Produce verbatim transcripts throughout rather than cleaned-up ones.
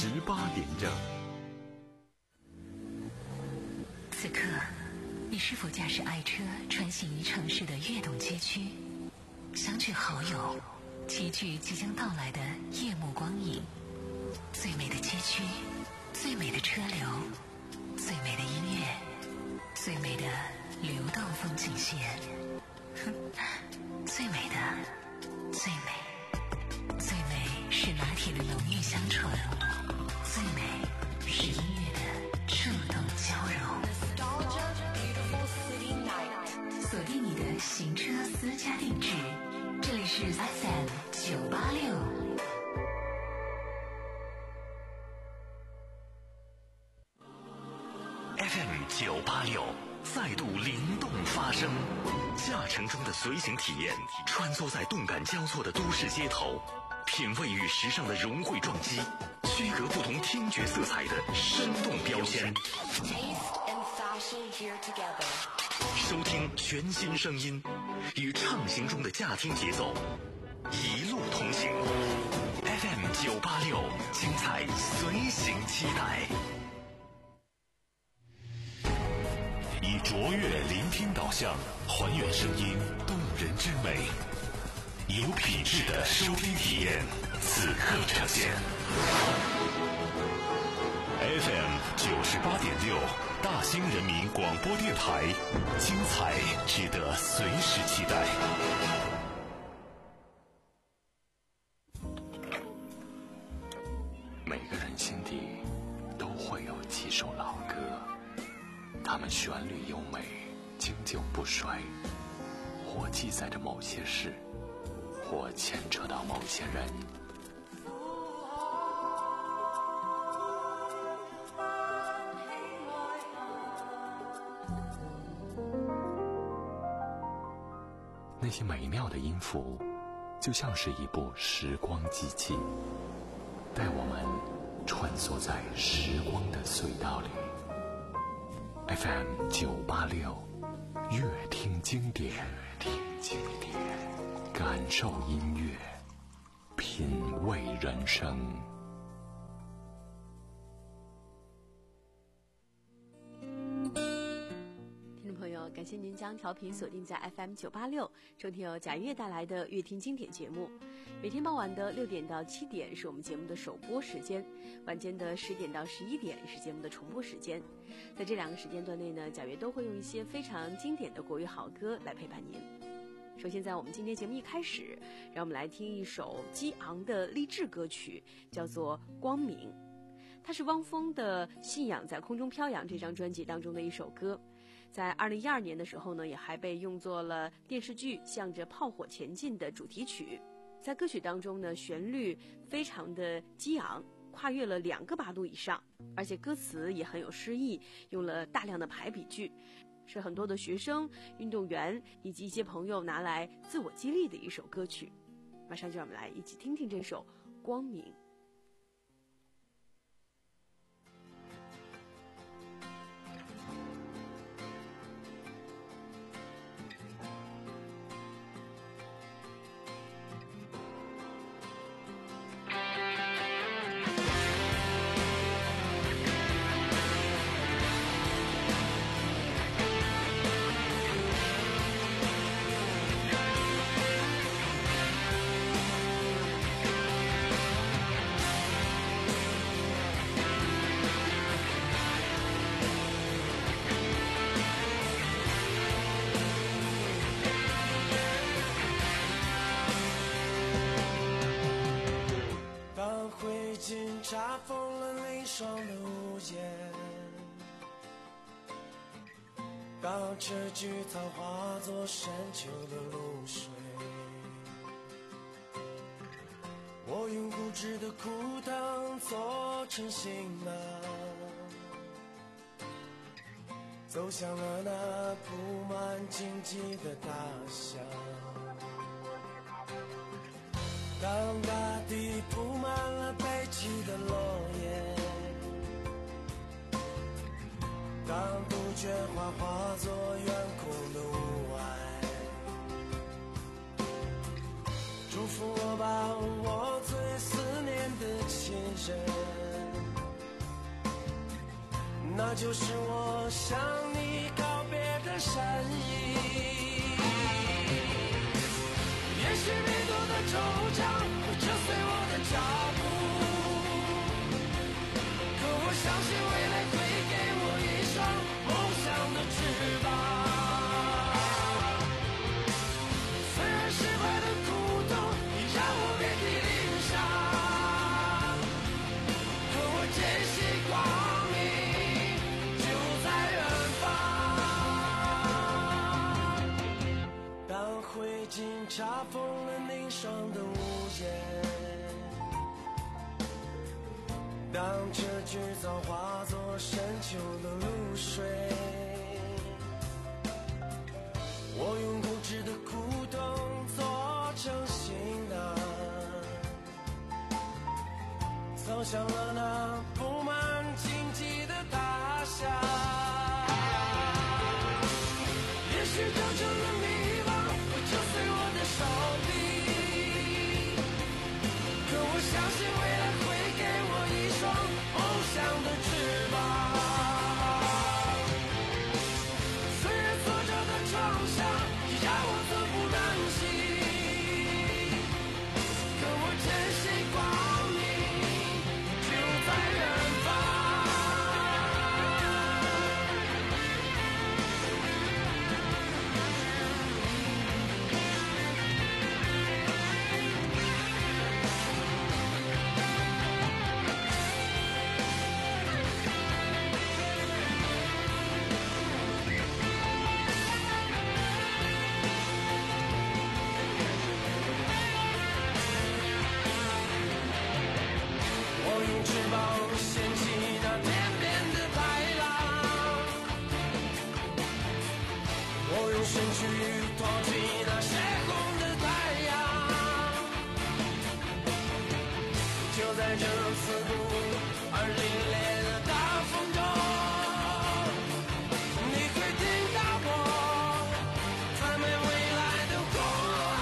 十八点整。 此刻，你是否驾驶爱车穿行于城市的跃动街区，相聚好友，齐聚即将到来的夜幕光影？最美的街区，最美的车流，最美的音乐，最美的流动风景线。哼，最美的，最美，最美是拿铁的浓郁香醇，最美是音乐的触动交融。锁定你的行车私家定制，这里是 F M 九八六。 F M 九八六再度灵动发声，驾乘中的随行体验，穿梭在动感交错的都市街头，品味与时尚的融汇撞击，区隔不同听觉色彩的生动标签。收听全新声音，与畅行中的驾听节奏，一路同行。F M 九八六，精彩随行期待。以卓越聆听导向，还原声音动人之美，有品质的收听体验，此刻呈现。F M 九十八点六，大兴人民广播电台，精彩值得随时期待。每个人心底都会有几首老歌，它们旋律优美，经久不衰，或记载着某些事，或牵扯到某些人。那些美妙的音符，就像是一部时光机器，带我们穿梭在时光的隧道里。F M 九八六，乐听经典，乐听经典，感受音乐，品味人生。 感谢您将调频锁定在 F M 九八六，收听由贾月带来的乐听经典节目。每天傍晚的六点到七点是我们节目的首播时间，晚间的十点到十一点是节目的重播时间。在这两个时间段内呢，贾月都会用一些非常经典的国语好歌来陪伴您。首先在我们今天节目一开始，让我们来听一首激昂的励志歌曲，叫做《光明》。它是汪峰的《信仰在空中飘扬》这张专辑当中的一首歌，在二零一二年的时候呢，也还被用作了电视剧《向着炮火前进》的主题曲。在歌曲当中呢，旋律非常的激昂，跨越了两个八度以上，而且歌词也很有诗意，用了大量的排比句，是很多的学生、运动员以及一些朋友拿来自我激励的一首歌曲。马上就让我们来一起听听这首《光明》。 查封了凌霜的屋檐，当这菊草化作深秋的露水，我用固执的枯藤做成行囊，走向了那布满荆棘的大象。当大地铺满了悲泣的落叶，当杜鹃花化作远空的雾霭，祝福我吧，我最思念的亲人， 那就是我向你告别的善意。也许迷途的惆怅会折碎我的脚步，可我相信未来会给我一双梦想的翅膀。虽然失败的苦痛已让我遍体鳞伤，可我坚信光明就在远方。当灰烬查封了凝霜的屋檐，当这句早化作深秋的露水，我用固执的苦痛做成行囊，走向了那布满荆棘的他乡。也许真正的迷惘会折碎我的手臂，可我相信未来会给我一双梦想的翅膀。虽然挫折的创伤已让我寸步难行，可我坚信光明就在远方。我用翅膀掀起那天边的海浪，我用身躯托起那血红的太阳。就在这刺骨而凛冽的大风中，你会听到我赞美未来的呼喊。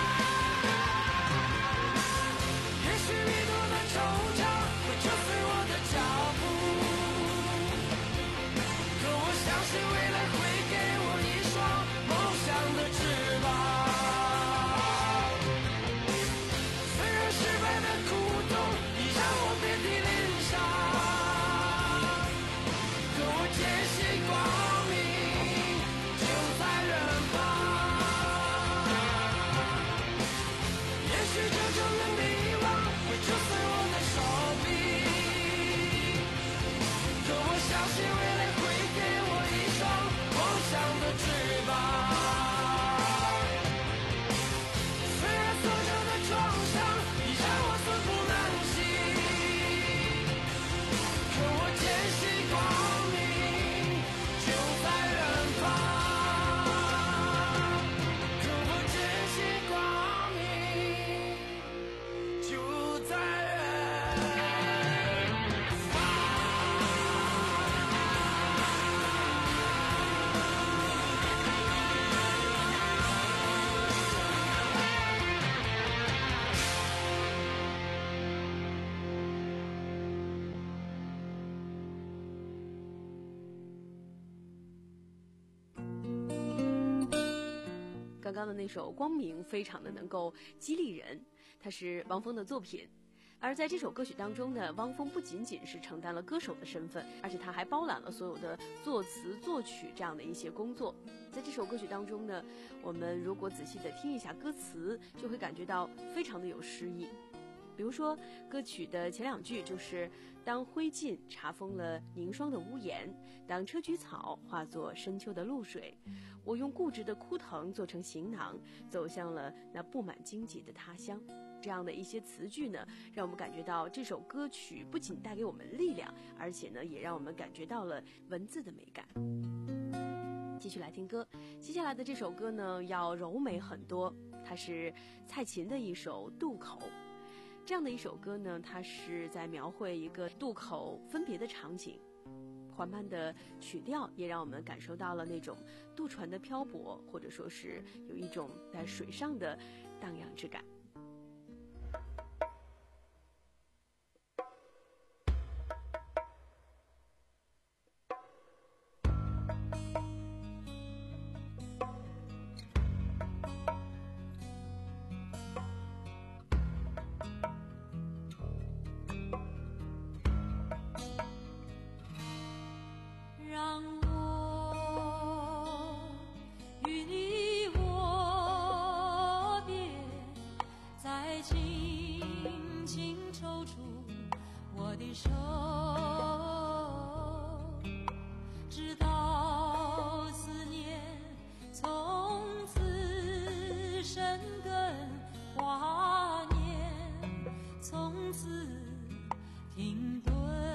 也许迷途的惆怅会折碎我的脚步，可我相信未来会给我一双梦想的翅膀。虽然失败的苦痛已让我遍体鳞伤，可我坚信光明就在远方。也许真正的迷惘会折碎我的手臂，可我相信未来会给我一双梦想的翅膀。虽然挫折的创伤已让我寸步难行，可我坚信光明就在远方。可我坚信光明就在远方。 刚刚的那首《光明》非常的能够激励人，它是汪峰的作品。而在这首歌曲当中呢，汪峰不仅仅是承担了歌手的身份，而且他还包揽了所有的作词作曲这样的一些工作。在这首歌曲当中呢，我们如果仔细的听一下歌词，就会感觉到非常的有诗意。比如说歌曲的前两句就是当灰烬查封了凝霜的屋檐，当车菊草化作深秋的露水，我用固执的枯藤做成行囊，走向了那布满荆棘的他乡。这样的一些词句呢，让我们感觉到这首歌曲不仅带给我们力量，而且呢，也让我们感觉到了文字的美感。继续来听歌，接下来的这首歌呢，要柔美很多，它是蔡琴的一首《渡口》。这样的一首歌呢，它是在描绘一个渡口分别的场景，缓慢的曲调也让我们感受到了那种渡船的漂泊，或者说是有一种在水上的荡漾之感。 的手，直到思念从此生根华年，从此停顿，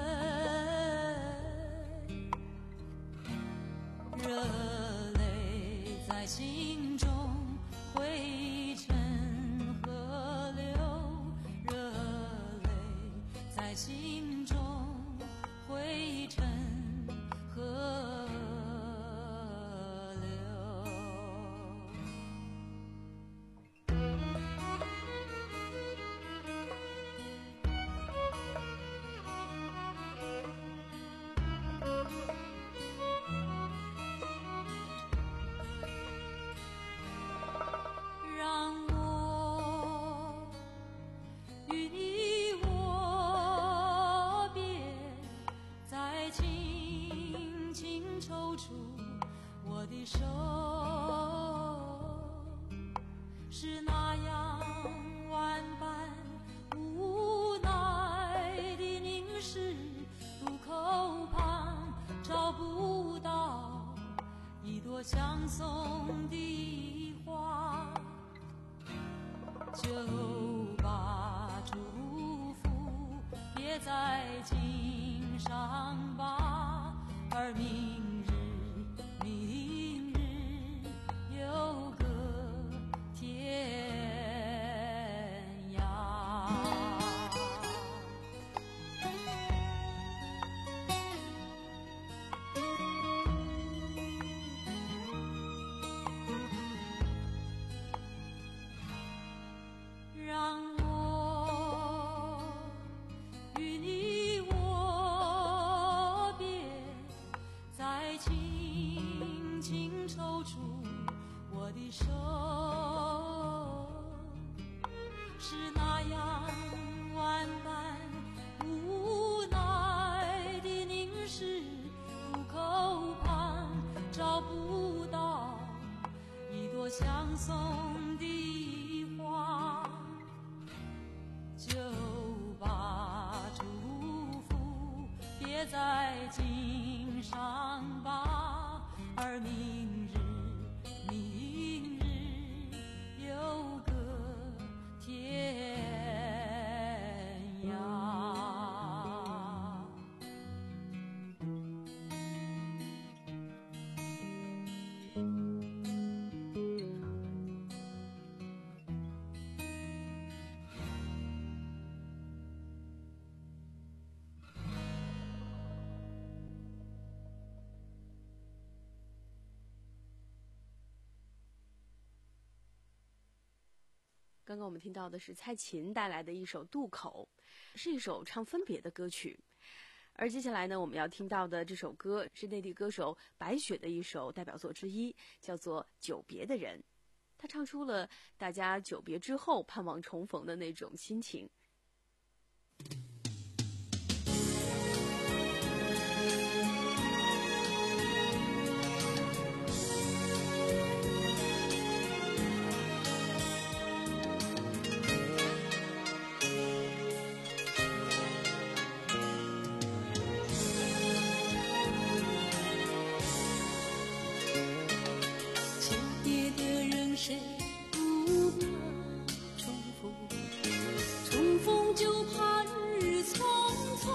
热泪在心中汇成河流，热泪在心中汇成河流。让我与你握别，再轻轻抽出我的手，是那样万般无奈的凝视，路口旁找不到一朵相送的花，就把祝福别在襟上吧，而明日明日有个天涯。让我与你握别，再轻轻抽出我的手，是那样万般无奈的凝视，路口旁找不到一朵相送的花，就把祝福别在襟上吧，而明日明日有个天涯。 刚刚我们听到的是蔡琴带来的一首《渡口》，是一首唱分别的歌曲。而接下来呢，我们要听到的这首歌是内地歌手白雪的一首代表作之一，叫做《久别的人》。他唱出了大家久别之后盼望重逢的那种心情。 谁不怕重逢？重逢就怕日匆匆。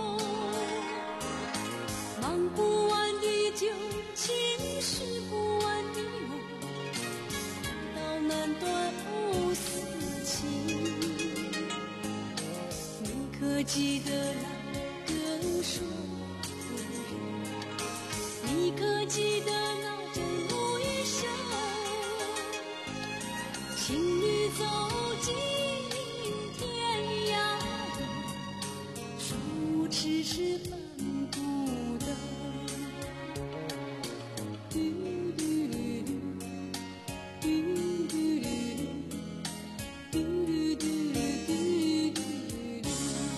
忙不完的旧情，续不完的梦，苦到难断哦思情。你可记得那个说的人？你可记得那针无一生？请你走进天涯路，数迟迟奔不得。嘟嘟嘟嘟嘟嘟嘟嘟嘟嘟，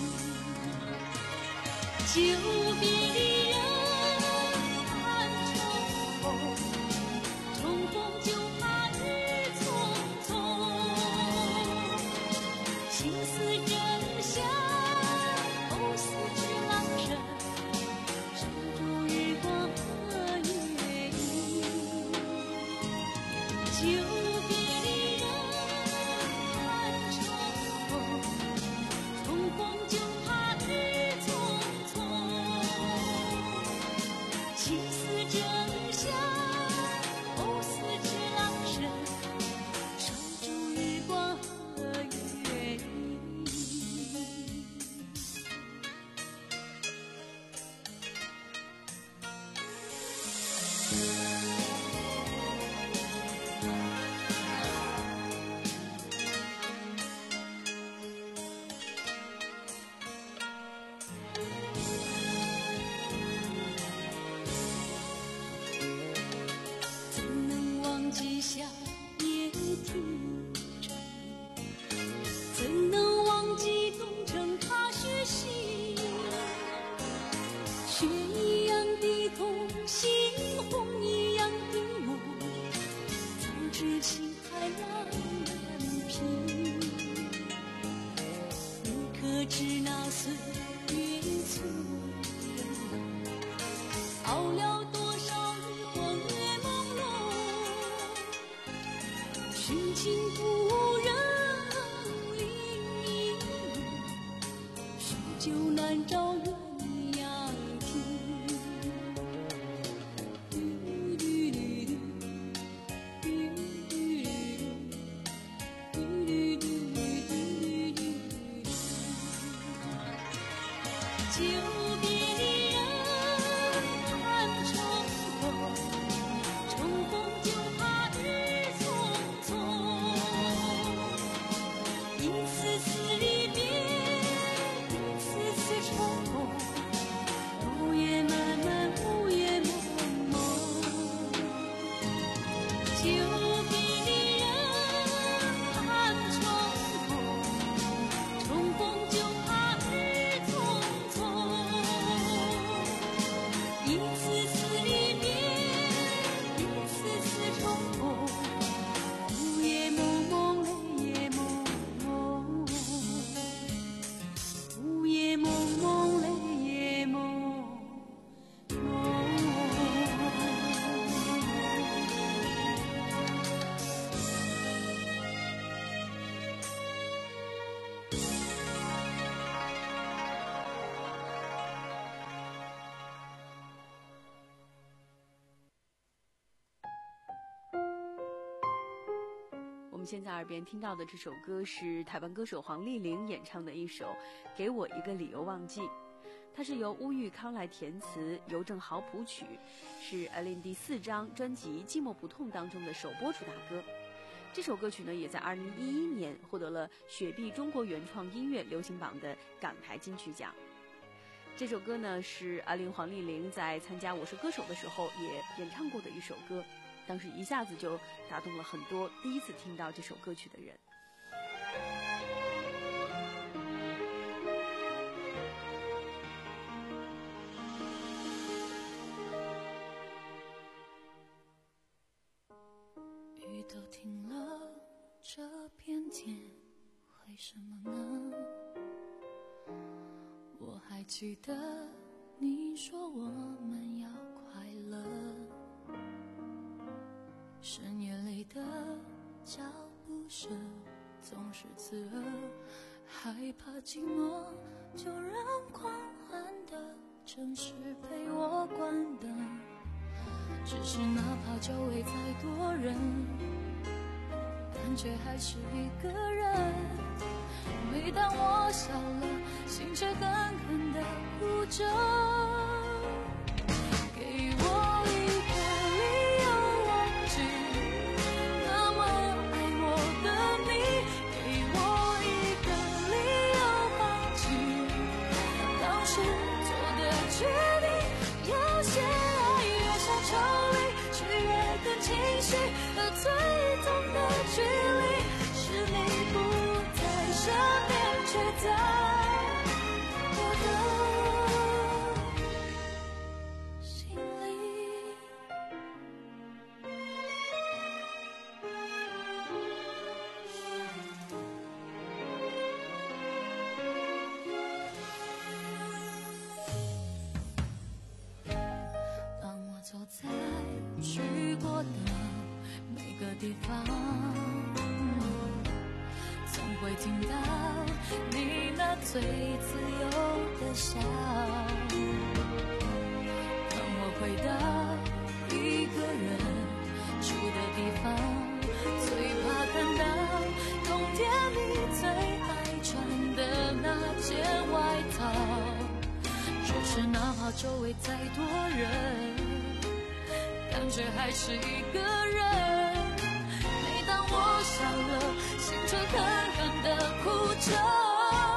久别的人盼重逢，重逢就怕日匆匆。心思真相，哦思现在耳边听到的这首歌是台湾歌手黄丽玲演唱的一首《给我一个理由忘记》，它是由乌玉康来填词，尤正豪谱曲，是 Alin 第四张专辑《寂寞不痛》当中的首播主打歌。这首歌曲呢，也在二零一一年获得了雪碧中国原创音乐流行榜的港台金曲奖。这首歌呢，是 Alin 黄丽玲在参加《我是歌手》的时候也演唱过的一首歌。当时一下子就打动了很多第一次听到这首歌曲的人。 雨都停了，这片天为什么呢？我还记得你说我们要快乐，深夜里的脚步声总是刺耳，害怕寂寞就让狂欢的城市陪我关灯，只是哪怕周围再多人，感觉还是一个人。每当我笑了，心却狠狠地哭着，给我一个理由忘记那么爱我的你，给我一个理由放弃当时做的决定。有些爱越像抽离，却越更清晰，而最痛的距离是你不在身边，却在我的心里。当我走在去过的每个地方，总会听到你那最自由的笑。当我回到一个人住的地方，最怕看到冬天你最爱穿的那件外套。只是哪怕周围再多人， 感觉还是一个人。每当我笑了，心却狠狠地哭着。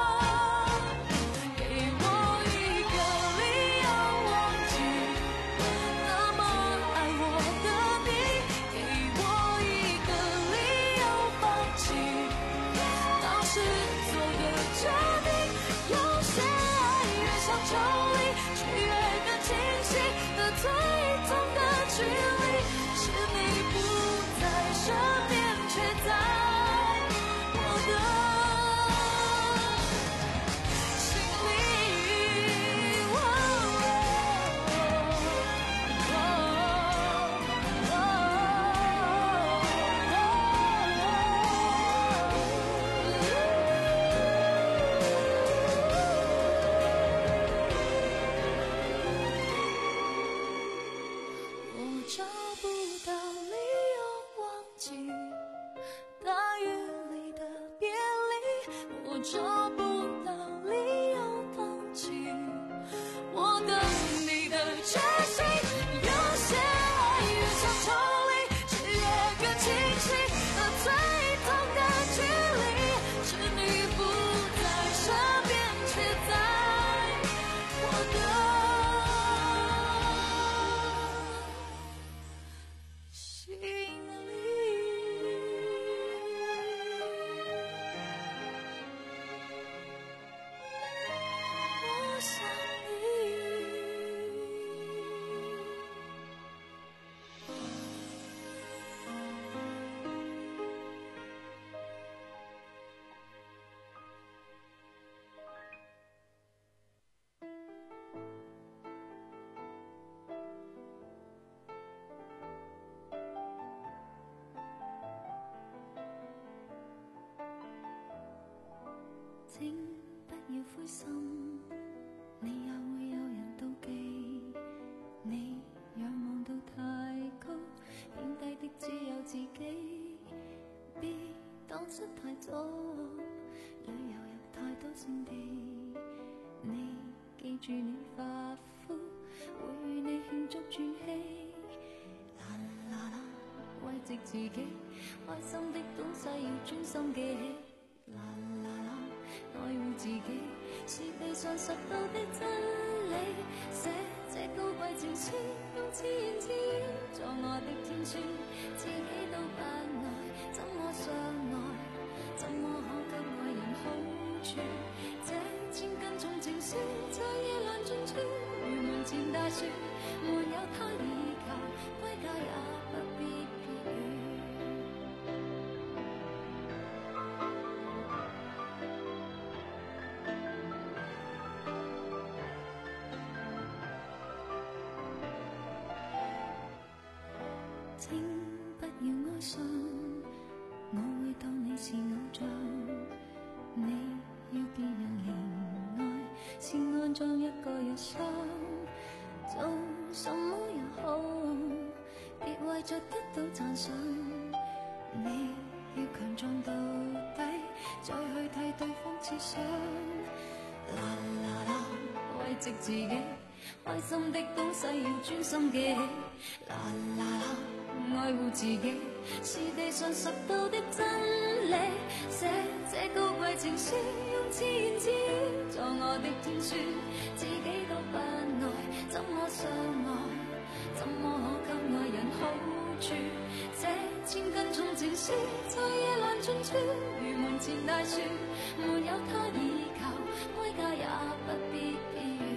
請不要灰心，你也會有人妒忌。你仰望到太高，貶低的只有自己。別蕩失太早，旅遊有太多勝地。你記住了發膚，會與你慶祝轉機。啦啦啦，慰藉自己，開心的東西要專心記起。啦啦啦，愛護自己是地上拾到的真理。寫這高貴情書，用自言自語作我的天書，自己都不愛，怎麼相愛？怎麼可給愛人好處？這千斤重情書，在夜闌盡處，如門前大樹，沒有他倚靠，歸家也不必別語。請不要哀傷，我會當你是偶像。你要別人憐愛，是安裝一個日常。做什麼也好，別為着得到讚賞。你要強壯到底，再去替對方設想。啦啦啦，慰藉自己，開心的東西要專心記起。啦啦啦，愛護自己是地上拾到的真理。寫這高貴情書，用自言自語作我的天書，自己都不愛，怎麼相愛？怎麼可給愛人好處？這千斤重情書，在夜闌盡處，如門前大樹，沒有他倚靠，歸家也不必別語。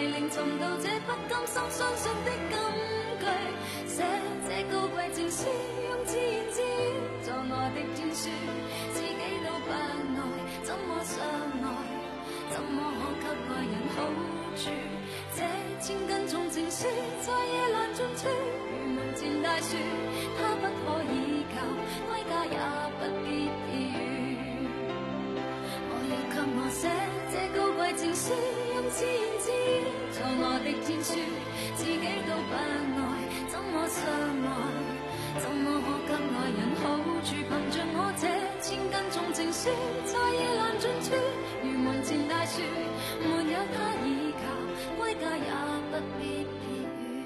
令尋到這不甘心相信的金句，寫這高貴情書，用自言自語作我的專書，自己都不愛，怎麼相愛？怎麼可給愛人好處？這千斤重情書在夜闌盡處，如門前大樹，它不可以靠，歸家也不必避雨。我要給我寫這高貴情書，用自言自語作我的天書，自己都不愛，怎麼相愛？怎麼可給愛人好處？憑着我這千斤重情書，在夜闌盡處，如門前大樹，沒有他倚靠，歸家也不必避雨。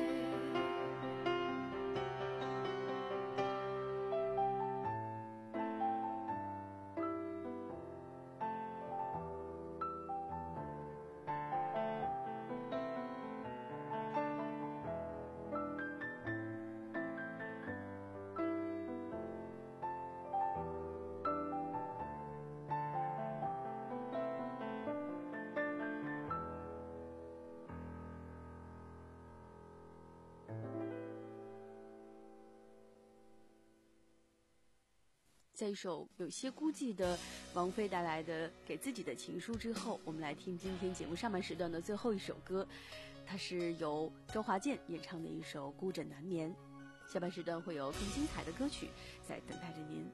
在一首有些孤寂的王菲带来的给自己的情书之后，我们来听今天节目上半时段的最后一首歌，它是由周华健演唱的一首《孤枕难眠》。下半时段会有更精彩的歌曲在等待着您。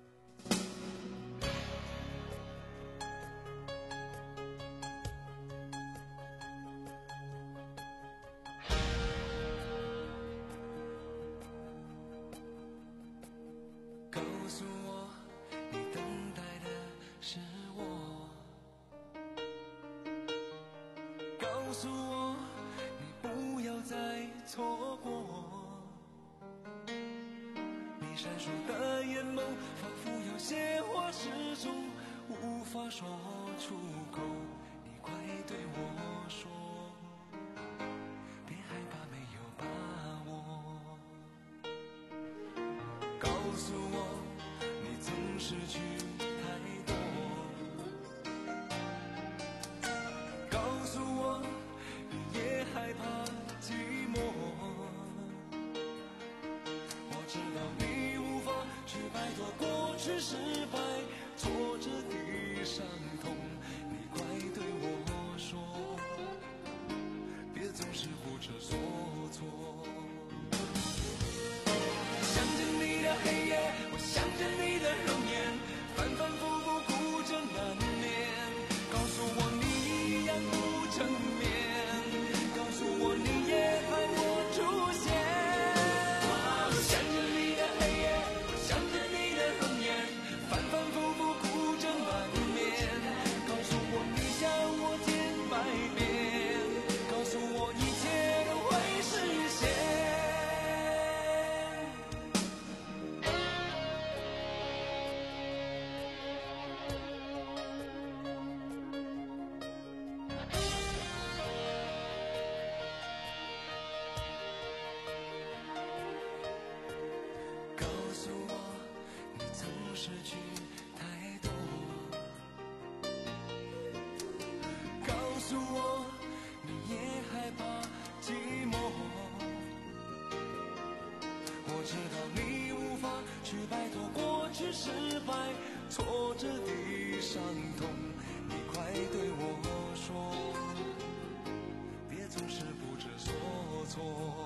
告诉我，你不要再错过。你闪烁的眼眸，仿佛有些话始终无法说出口。你快对我说，别害怕没有把握。告诉我，你曾失去太多。告诉我，也害怕寂寞，我知道你无法去摆脱过去失败挫折的伤痛，你快对我说，别总是不知所措。想着你的黑夜，我想着你的容颜，反反复复孤枕难眠。告诉我你一样不成眠，告诉我你也盼我出现。我想着你的黑夜，我想着你的容颜，反反复复孤枕难眠。告诉我你想我千百遍，告诉我一切都会实现。告诉我，你曾失去太多。告诉我，你也害怕寂寞。我知道你无法去摆脱过去失败挫折的伤痛，你快对我说，别总是不知所措。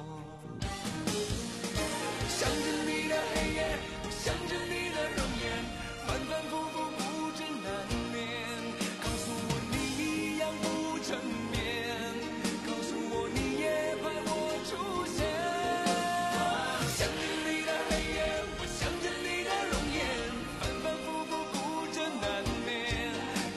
想着你的黑夜，我想着你的容颜，反反复复孤枕难眠。告诉我你一样不成眠，告诉我你也盼我出现。想着你的黑夜，我想着你的容颜，反反复复孤枕难眠。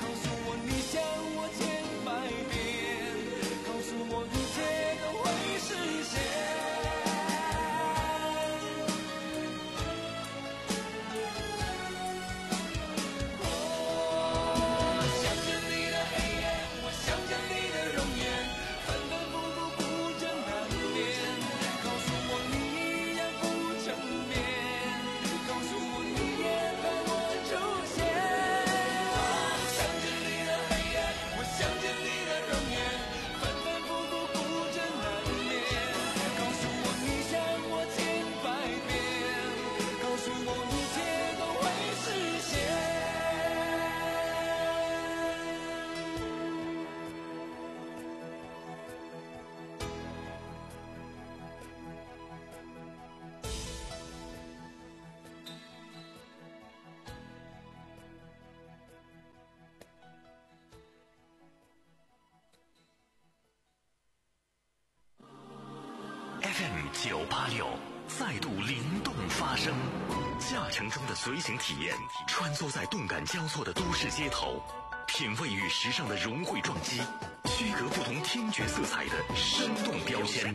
九八六再度灵动发声，驾乘中的随行体验，穿梭在动感交错的都市街头，品味与时尚的融汇撞击，区隔不同听觉色彩的生动标签。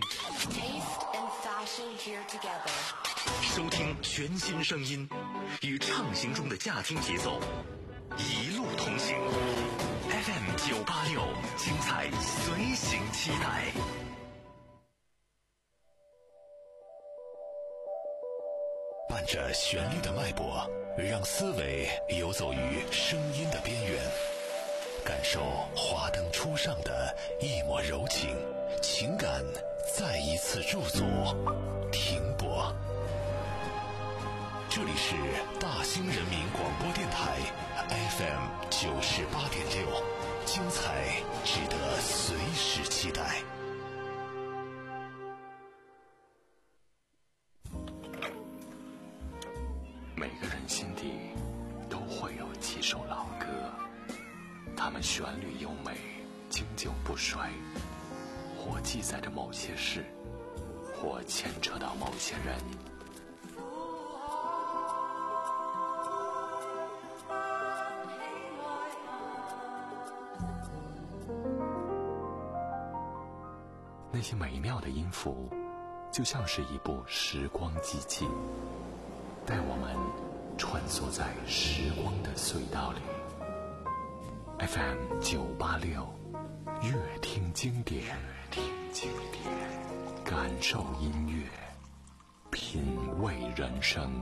收听全新声音，与畅行中的驾听节奏，一路同行。F M 九八六，精彩随行期待。伴着旋律的脉搏，让思维游走于声音的边缘，感受华灯初上的一抹柔情，情感再一次驻足停泊。这里是大兴人民广播电台 F M 九十八点六，精彩值得随时期待。每个人心底都会有几首老歌，它们旋律优美，经久不衰，或记载着某些事，或牵扯到某些人。那些美妙的音符，就像是一部时光机器，带我们穿梭在时光的隧道里。F M 九八六，乐听经典，乐听经典，感受音乐，品味人生。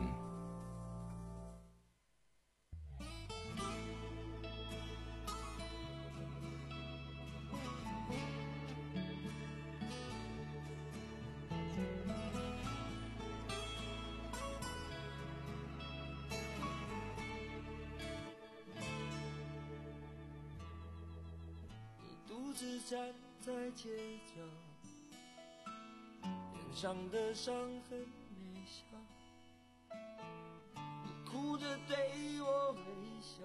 独自站在街角，脸上的伤痕没消，你哭着对我微笑，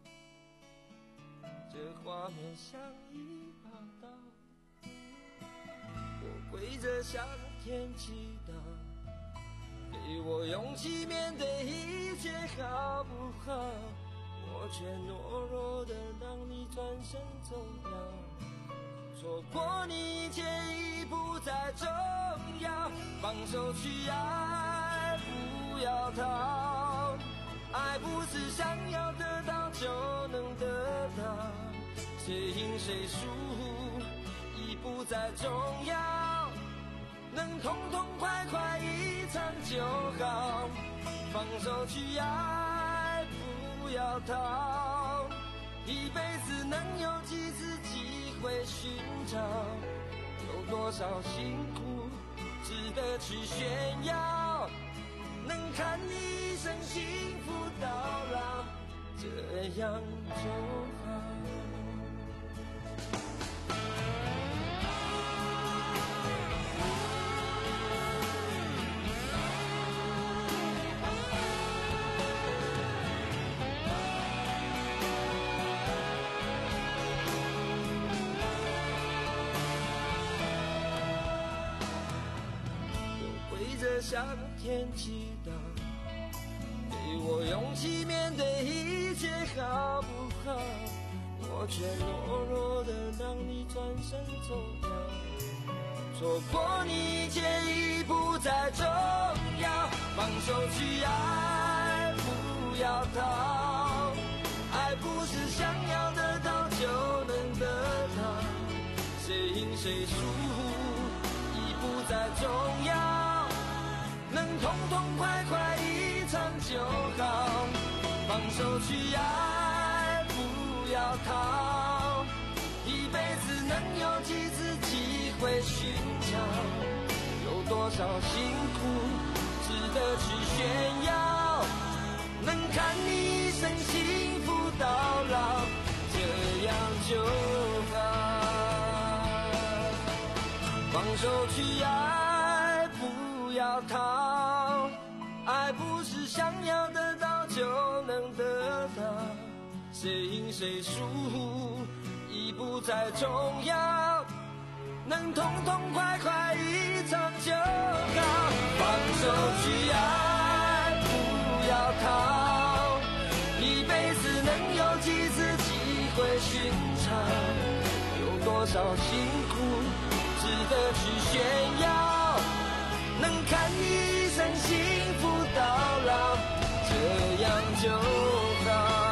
这画面像一把刀，我跪着向天祈祷，给我勇气面对一切好不好？我却懦弱的让你转身走了，错过你一切已不再重要，放手去爱，不要逃，爱不是想要得到就能得到，谁赢谁输已不再重要，能痛痛快快一场就好，放手去爱，不要逃，一辈子能有几次机会寻找，有多少辛苦值得去炫耀，能看你一生幸福到老，这样就好。向天祈祷，给我勇气面对一切好不好？我却懦弱的让你转身走了，错过你一切已不再重要，放手去爱，不要逃，爱不是想要得到就能得到，谁赢谁输已不再重要，能痛痛快快一场就好，放手去爱，不要逃，一辈子能有几次机会寻找，有多少辛苦值得去炫耀，能看你一生幸福到老，这样就好，放手去爱，不要逃，爱不是想要得到就能得到，谁赢谁输已不再重要， 能痛痛快快一场就好。放手去爱，不要逃，一辈子能有几次机会寻常，有多少辛苦值得去炫耀，能看一生幸福到老，这样就好。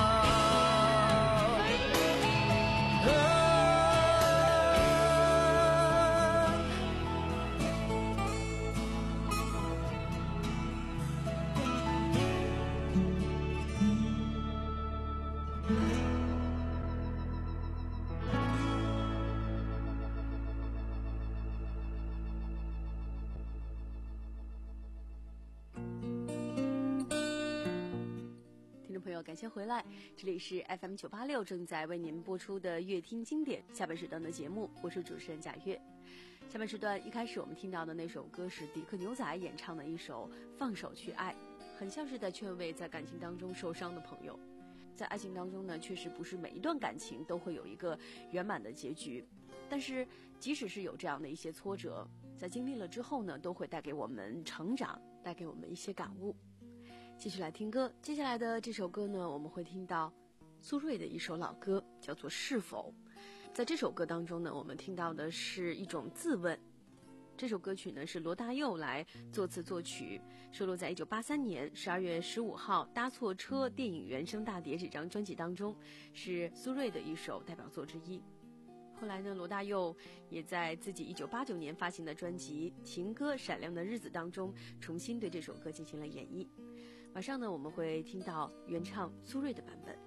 感谢回来，这里是 F M 九八六正在为您播出的乐听经典下半时段的节目，我是主持人贾月。下半时段一开始我们听到的那首歌是迪克牛仔演唱的一首《放手去爱》，很像是在劝慰在感情当中受伤的朋友。在爱情当中呢，确实不是每一段感情都会有一个圆满的结局，但是即使是有这样的一些挫折，在经历了之后呢，都会带给我们成长，带给我们一些感悟。继续来听歌，接下来的这首歌呢，我们会听到苏芮的一首老歌，叫做《是否》。在这首歌当中呢，我们听到的是一种自问。这首歌曲呢是罗大佑来作词作曲，收录在一九八三年十二月十五号《搭错车》电影原声大碟这张专辑当中，是苏芮的一首代表作之一。后来呢，罗大佑也在自己一九八九年发行的专辑《情歌闪亮的日子》当中，重新对这首歌进行了演绎。马上呢，我们会听到原唱苏芮的版本。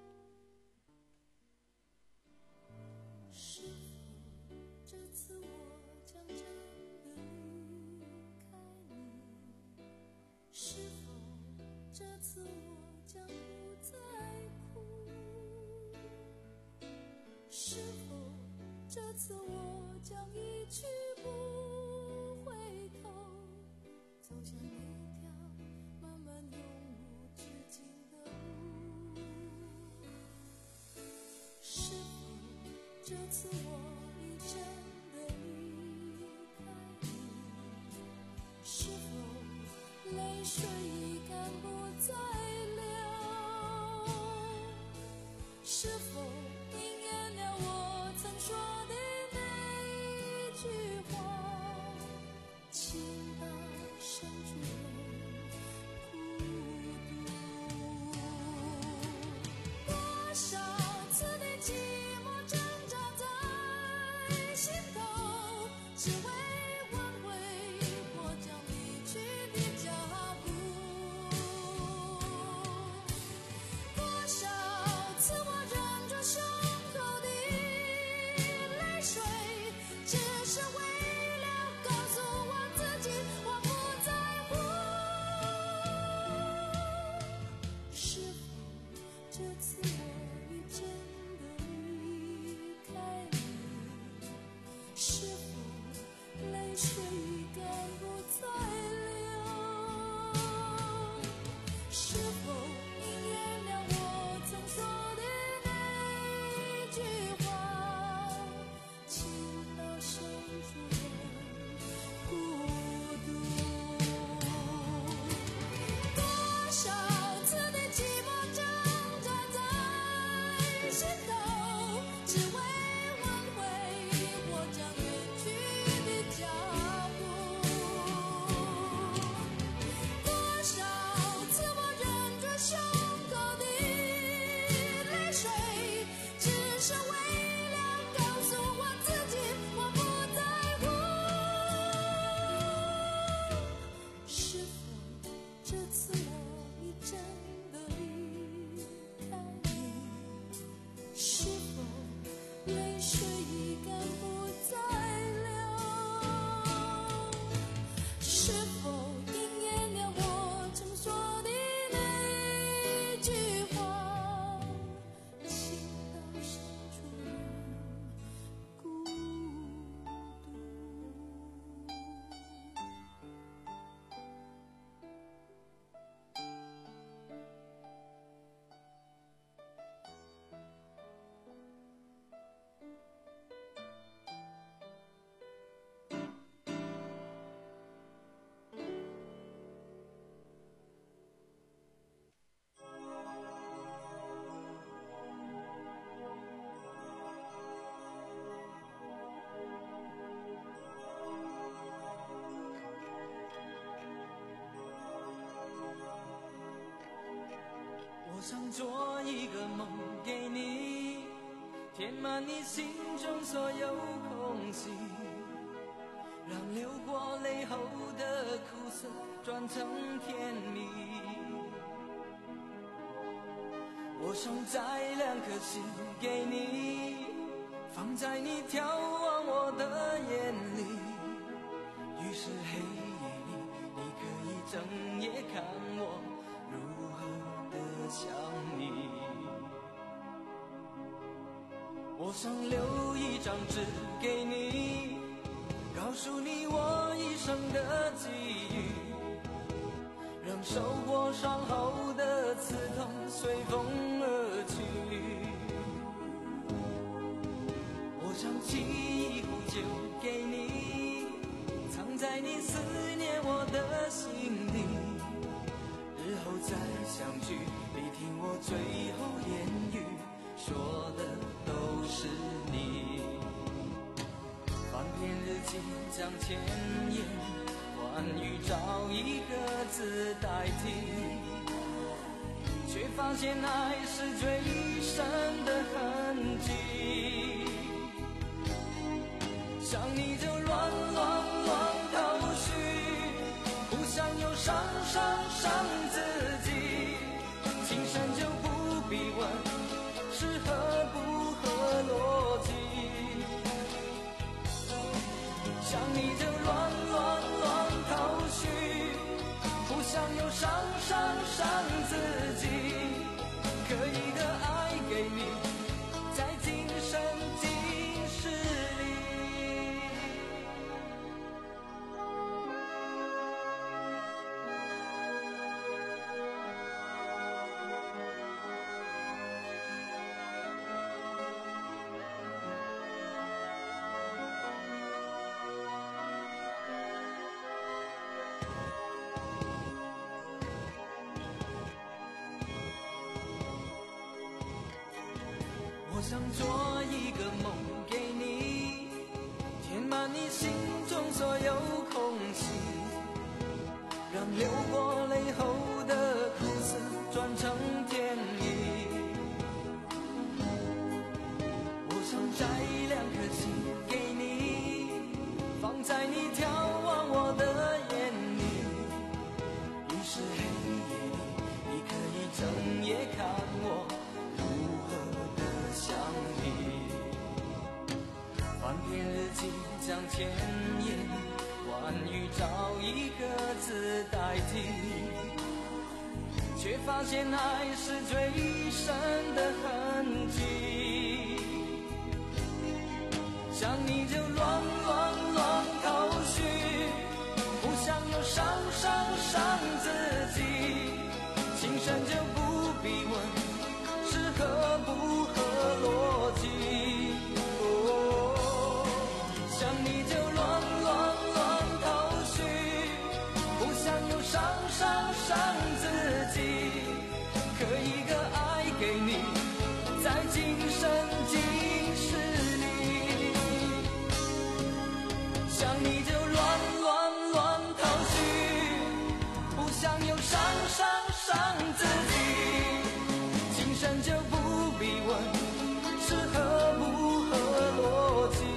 是否这次我将真的离开你？是否这次我将不再哭？是否这次我将一去不回头，走向一条慢慢永无止境的路？是否这次我已真的离开你？是否泪水已干不再流？是否应验了我曾说的那一句话，情到深处多少次的寂寞挣扎在心头，只为挽回我将离去的脚步。多少次我忍着胸口的泪水，只是为了告诉我自己我不在乎。是否这次我已真的离开你？是否泪水已干不再流？是否应验了我曾说的那一句话，情到深处人孤独？多少次的寂寞挣扎在心头，只为挽回我将远去的脚步。 想做一个梦给你，填满你心中所有空隙，让流过泪后的苦涩转成甜蜜。我想摘两颗心给你，放在你眺望我的眼里，于是黑夜里你可以整夜看我如何的想你。我想留一张纸给你，告诉你我一生的际遇，让受过伤后的刺痛随风而去。我想沏一壶酒给你，藏在你思念我的心里，日后再相聚，你听我最后言语，说的都是你。翻篇日记将千言万语找一个字代替，却发现爱是最深的痕迹。想你就乱乱乱头绪，不想又伤伤伤自己，情深就不必问是合不合逻辑。想你就乱乱乱头绪，不想又伤伤伤自己，可一个爱给你，在今生今世里。我想做一个梦给你，填满你心中所有空隙，让流过泪后的苦涩转成甜蜜。我想摘两颗心给你，放在你眺望我的眼里，于是黑夜里你可以整夜看我想你。翻篇日记将千言万语找一个字代替，却发现爱是最深的痕迹。想你就乱乱乱头绪，不想又伤伤伤自己，情深就不必问是合不合逻辑。哦，想你就乱乱乱头绪，不想又伤伤伤自己，可一个爱给你，在今生今世里。想你就乱乱乱头绪，不想又伤伤伤自己，情深就不必问是合不合逻辑。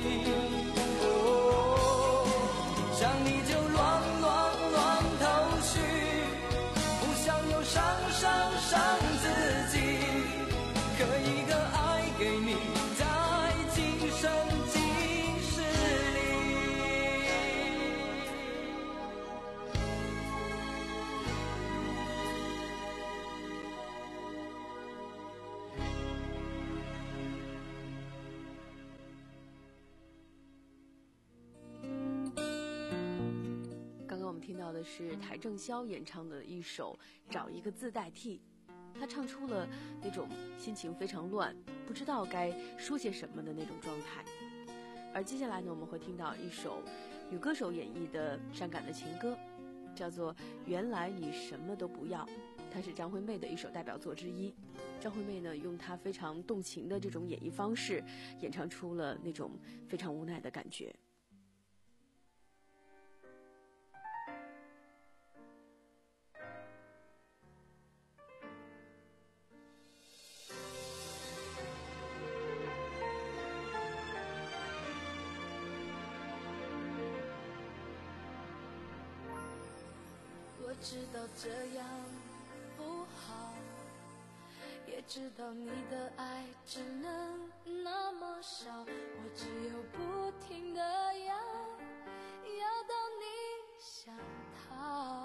哦，想你就乱乱乱头绪，不想又伤伤伤自己，可一个爱给你，在今生今世里。 刚刚我们听到的是邰正宵演唱的一首《找一个字代替》，他唱出了那种心情非常乱，不知道该说些什么的那种状态。而接下来呢，我们会听到一首女歌手演绎的伤感的情歌，叫做《原来你什么都不要》，它是张惠妹的一首代表作之一。张惠妹呢，用她非常动情的这种演绎方式，演唱出了那种非常无奈的感觉。 我知道这样不好，也知道你的爱只能那么少，我只有不停地要，要到你想逃。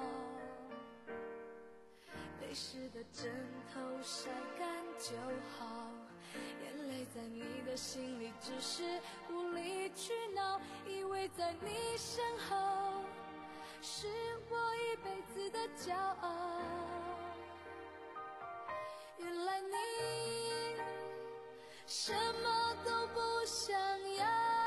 泪湿的枕头晒干就好，眼泪在你的心里只是无理取闹，以为在你身后是我一辈子的骄傲。原来你什么都不想要，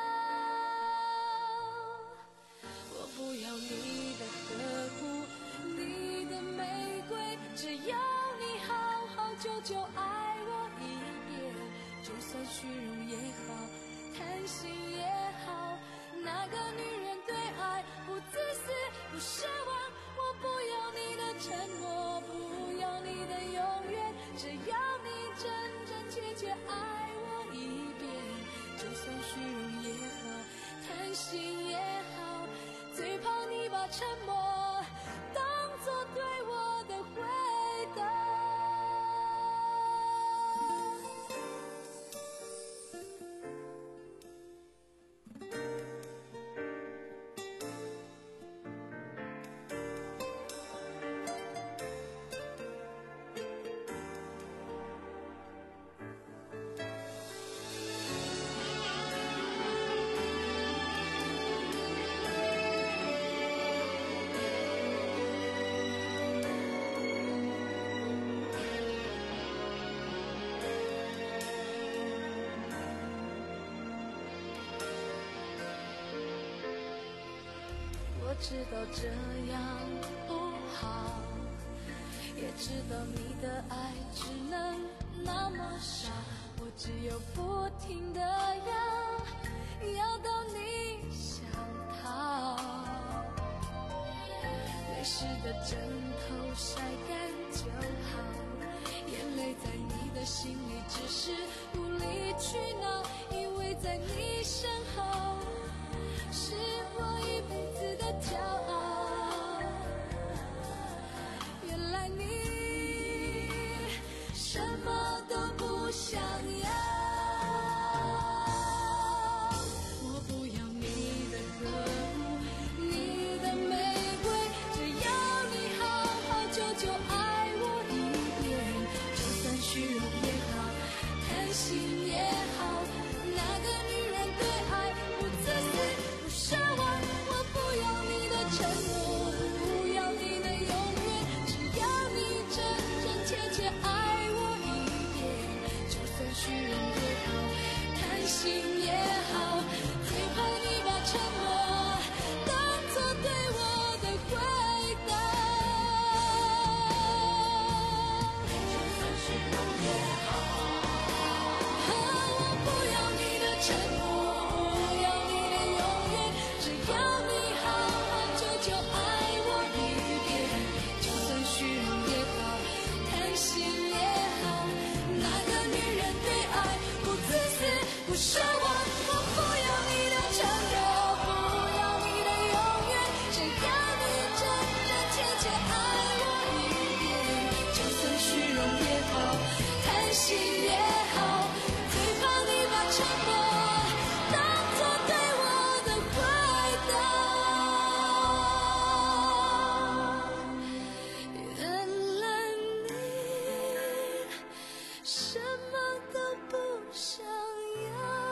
我不要你的呵护，你的玫瑰，只要你好好久久爱我一遍，就算虚荣也好，贪心也好，那个女人对爱不自私不奢望，我不要你的承诺，不要你的永远，只要你真真切切爱我一遍，就算虚荣也好，贪心也好，最怕你把沉默当作对我的回答。我知道这样不好，也知道你的爱只能那么少，我只有不停地要，要到你想逃。泪湿的枕头晒干就好，眼泪在你的心里只是无理取闹，以为在你身后是我一辈子的骄傲。原来你什么都不想要，我不要你的呵护，你的玫瑰，只要你好好久久爱我一遍，就算虚荣也好，贪心也好，那个女人对爱不自私不奢望，我不要你的承诺，不要你的永远，只要你真真切切爱我一遍，就算虚荣也好，贪心也好，最怕你把沉默当作对我的回答。就算虚荣也好，我不要你的承诺，不要你的永远，只要你好好久久爱我一遍，就算虚荣也好，贪心也好，那个女人对爱不自私不奢望，我不要你的承诺，不要你的永远，只要你真真切切爱我一遍，就算虚荣也好，贪心也好，最怕你把沉默当作对我的回答。原来你什么都不想要。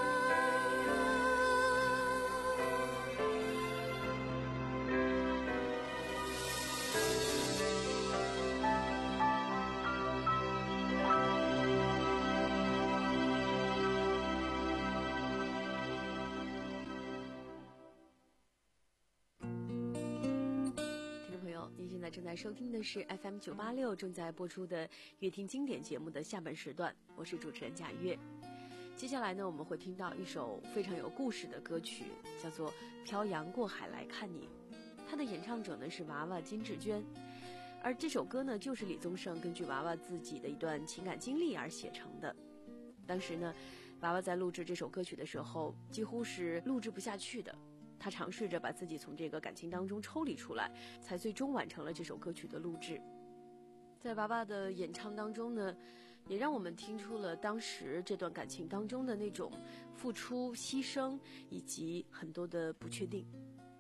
听众朋友，您现在正在收听的是 F M 九八六正在播出的乐听经典节目的下半时段，我是主持人贾月。接下来呢，我们会听到一首非常有故事的歌曲，叫做《漂洋过海来看你》。它的演唱者呢是娃娃金志娟，而这首歌呢就是李宗盛根据娃娃自己的一段情感经历而写成的。当时呢，娃娃在录制这首歌曲的时候，几乎是录制不下去的， 他尝试着把自己从这个感情当中抽离出来，才最终完成了这首歌曲的录制。在娃娃的演唱当中呢，也让我们听出了当时这段感情当中的那种付出、牺牲以及很多的不确定。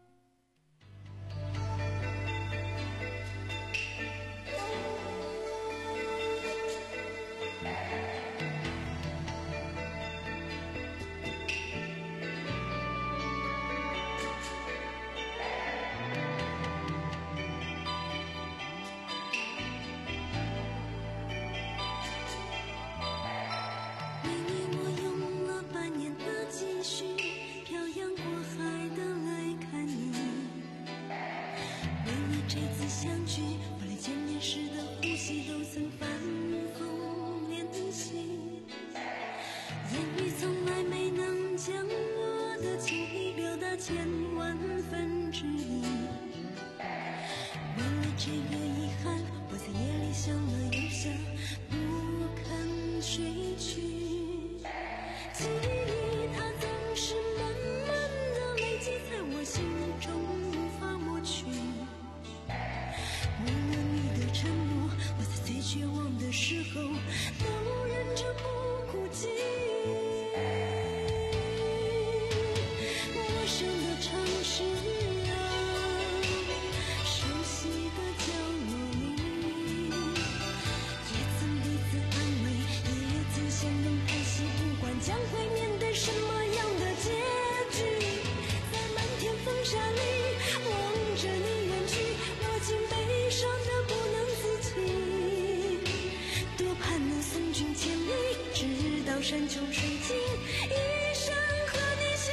山穷水尽，一生和你相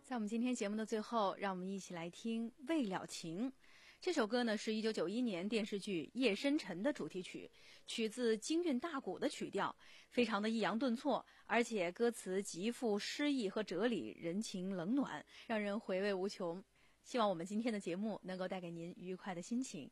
在我们今天节目的最后，让我们一起来听《未了情》。这首歌呢是一九九一年电视剧《夜深沉》的主题曲，取自京韵大鼓的曲调，非常的抑扬顿挫，而且歌词极富诗意和哲理，人情冷暖，让人回味无穷。希望我们今天的节目能够带给您愉快的心情。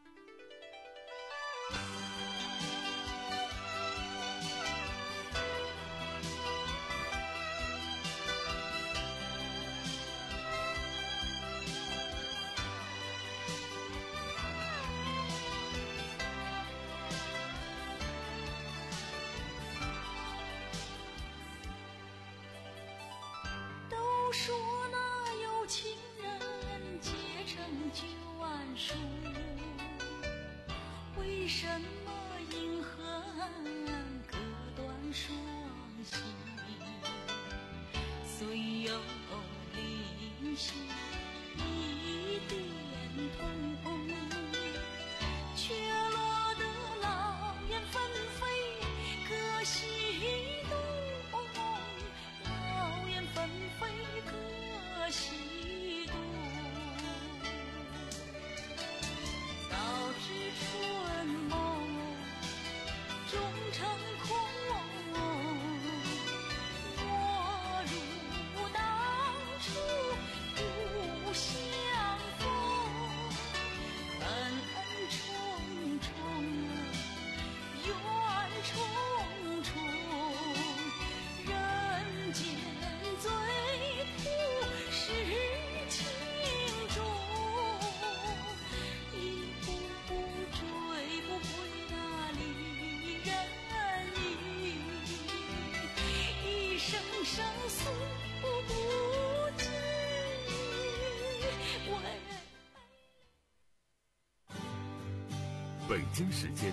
都说那有情人结成九万数，为什么因恨隔断双心？虽有灵犀一点通，却落得老燕纷飞各西东。老燕纷飞各西东，早知春梦终成空，莫如当初不相逢。恩恩重重，怨重重，人间最苦是情重，一步步追不回那离人意，一声声诉不尽为。 北京时间